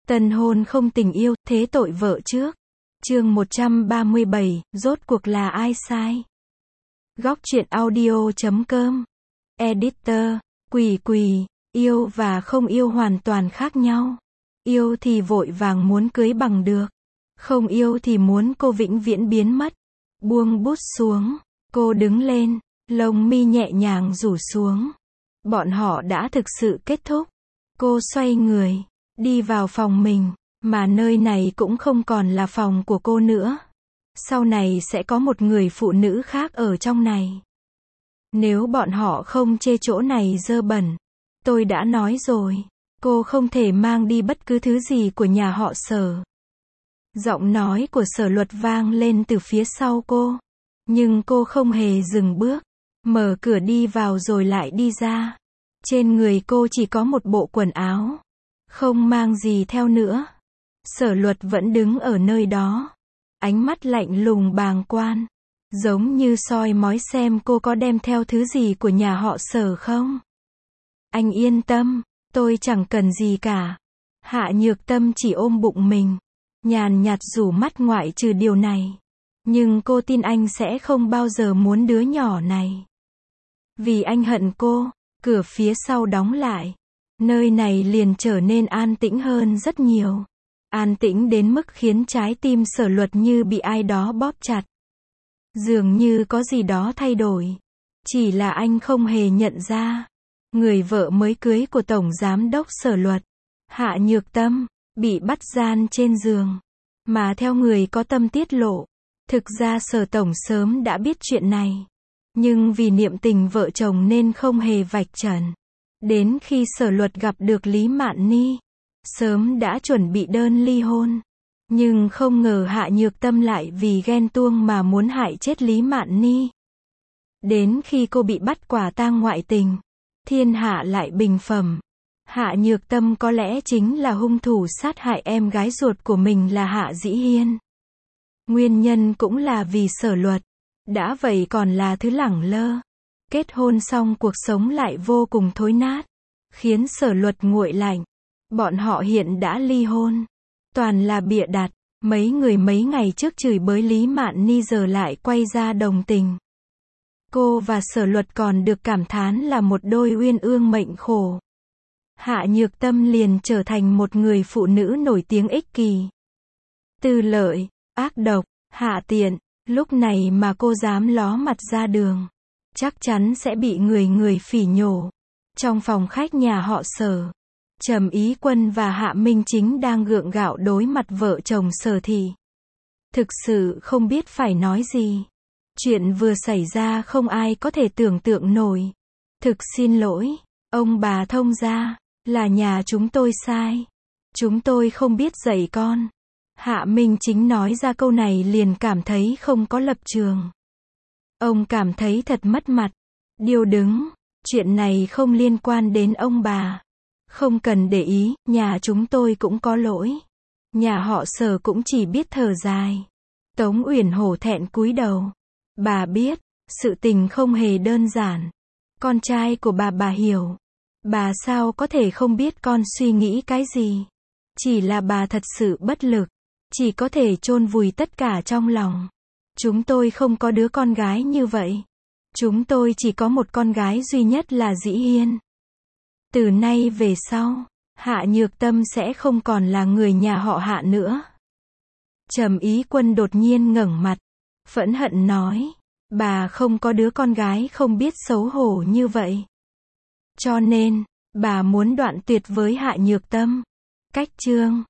Tân hôn không tình yêu, thế tội vợ trước. Chương 137, rốt cuộc là ai sai? Góc truyện audio.com. Editor, Quỳ, yêu và không yêu hoàn toàn khác nhau. Yêu thì vội vàng muốn cưới bằng được. Không yêu thì muốn cô vĩnh viễn biến mất. Buông bút xuống, cô đứng lên, lông mi nhẹ nhàng rủ xuống. Bọn họ đã thực sự kết thúc. Cô xoay người, đi vào phòng mình, mà nơi này cũng không còn là phòng của cô nữa. Sau này sẽ có một người phụ nữ khác ở trong này. Nếu bọn họ không chê chỗ này dơ bẩn, tôi đã nói rồi, cô không thể mang đi bất cứ thứ gì của nhà họ Sở. Giọng nói của Sở Luật vang lên từ phía sau cô. Nhưng cô không hề dừng bước, mở cửa đi vào rồi lại đi ra. Trên người cô chỉ có một bộ quần áo, không mang gì theo nữa. Sở Luật vẫn đứng ở nơi đó, ánh mắt lạnh lùng bàng quan, giống như soi mói xem cô có đem theo thứ gì của nhà họ Sở không. Anh yên tâm, tôi chẳng cần gì cả. Hạ Nhược Tâm chỉ ôm bụng mình, nhàn nhạt rủ mắt ngoại trừ điều này. Nhưng cô tin anh sẽ không bao giờ muốn đứa nhỏ này. Vì anh hận cô, cửa phía sau đóng lại. Nơi này liền trở nên an tĩnh hơn rất nhiều. An tĩnh đến mức khiến trái tim Sở Luật như bị ai đó bóp chặt. Dường như có gì đó thay đổi. Chỉ là anh không hề nhận ra. Người vợ mới cưới của Tổng Giám đốc Sở Luật, Hạ Nhược Tâm, bị bắt gian trên giường. Mà theo người có tâm tiết lộ, thực ra Sở Tổng sớm đã biết chuyện này. Nhưng vì niệm tình vợ chồng nên không hề vạch trần. Đến khi Sở Luật gặp được Lý Mạn Ni, sớm đã chuẩn bị đơn ly hôn. Nhưng không ngờ Hạ Nhược Tâm lại vì ghen tuông mà muốn hại chết Lý Mạn Ni. Đến khi cô bị bắt quả tang ngoại tình, thiên hạ lại bình phẩm. Hạ Nhược Tâm có lẽ chính là hung thủ sát hại em gái ruột của mình là Hạ Dĩ Hiên. Nguyên nhân cũng là vì Sở Luật. Đã vậy còn là thứ lẳng lơ. Kết hôn xong cuộc sống lại vô cùng thối nát, khiến Sở Luật nguội lạnh. Bọn họ hiện đã ly hôn. Toàn là bịa đặt. Mấy người mấy ngày trước chửi bới Lý Mạn Ni giờ lại quay ra đồng tình. Cô và Sở Luật còn được cảm thán là một đôi uyên ương mệnh khổ. Hạ Nhược Tâm liền trở thành một người phụ nữ nổi tiếng ích kỳ, tư lợi, ác độc, hạ tiện. Lúc này mà cô dám ló mặt ra đường, chắc chắn sẽ bị người phỉ nhổ. Trong phòng khách nhà họ Sở, Trầm Ý Quân và Hạ Minh Chính đang gượng gạo đối mặt vợ chồng Sở Thị. Thực sự không biết phải nói gì. Chuyện vừa xảy ra không ai có thể tưởng tượng nổi. Thực xin lỗi, ông bà thông gia, là nhà chúng tôi sai. Chúng tôi không biết dạy con. Hạ Minh Chính nói ra câu này liền cảm thấy không có lập trường. Ông cảm thấy thật mất mặt, điêu đứng. Chuyện này không liên quan đến ông bà. Không cần để ý, nhà chúng tôi cũng có lỗi. Nhà họ Sở cũng chỉ biết thở dài. Tống Uyển hổ thẹn cúi đầu. Bà biết, sự tình không hề đơn giản. Con trai của bà hiểu. Bà sao có thể không biết con suy nghĩ cái gì. Chỉ là bà thật sự bất lực. Chỉ có thể chôn vùi tất cả trong lòng. Chúng tôi không có đứa con gái như vậy. Chúng tôi chỉ có một con gái duy nhất là Dĩ Hiên. Từ nay về sau, Hạ Nhược Tâm sẽ không còn là người nhà họ Hạ nữa. Trầm Ý Quân đột nhiên ngẩng mặt, phẫn hận nói, bà không có đứa con gái không biết xấu hổ như vậy. Cho nên, bà muốn đoạn tuyệt với Hạ Nhược Tâm. Cách chương